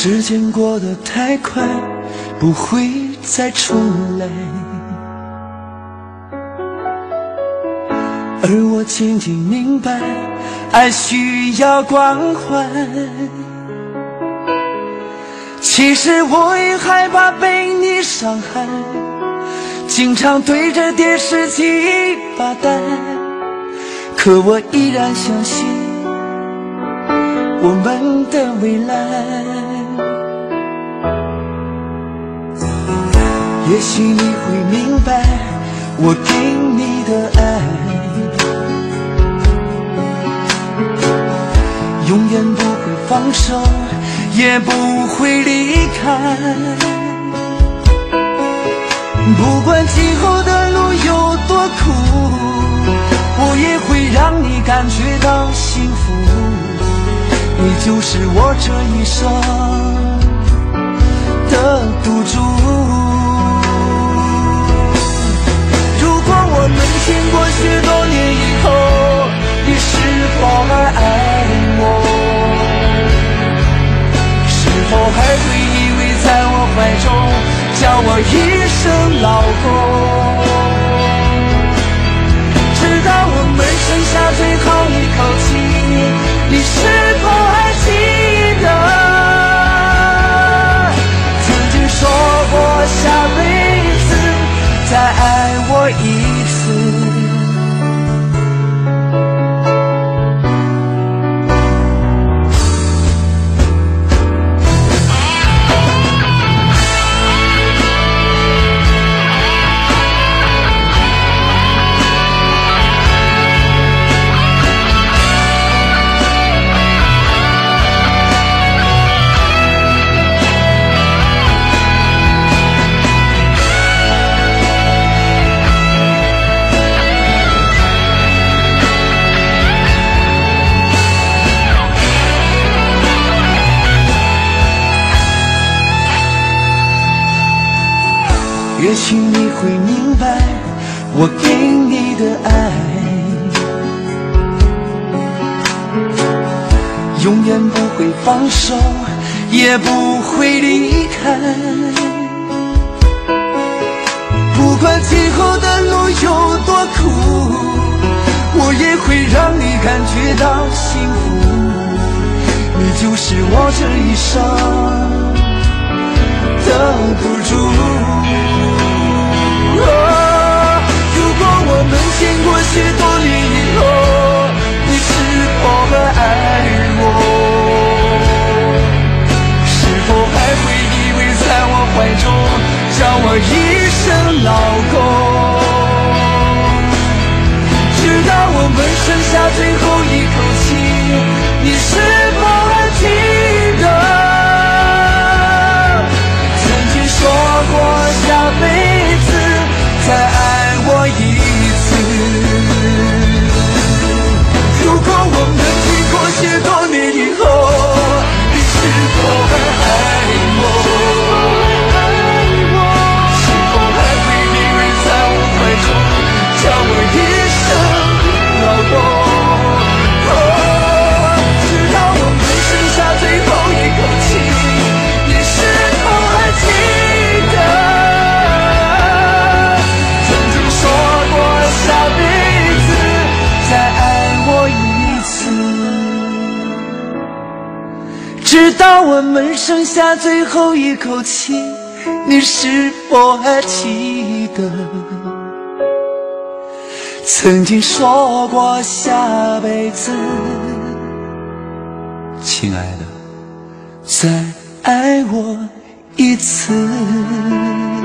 时间过得太快，不会再重来。而我渐渐明白，爱需要关怀。其实我也害怕被你伤害，经常对着电视机发呆。可我依然相信我们的未来。也许你会明白我给你的爱，永远不会放手，也不会离开。不管今后的路有多苦，我也会让你感觉到幸福。你就是我这一生的赌注。如果我们经过许多年以后，你是否还爱我？是否还会依偎在我怀中，叫我一声老公？直到我们剩下最后一口气，你是否还记得曾经说过下辈子再爱我一次？也许你会明白我给你的爱，永远不会放手，也不会离开。不管今后的路有多苦，我也会让你感觉到幸福。你就是我这一生的赌注。如果我们经过许多年以后，你是否还爱我？是否还会依偎在我怀中，叫我一声老公？直到我们剩下最后一口气，你是否还记得曾经说过下辈子再爱我一次？如果我们经过许多年以后，你是否还爱我？是否还会依偎在我怀中，叫我一声老公？直到我们剩下最后一口气，你是否还记得下辈子再爱我一次？直到我们剩下最后一口气，你是否还记得曾经说过下辈子，亲爱的，再爱我一次？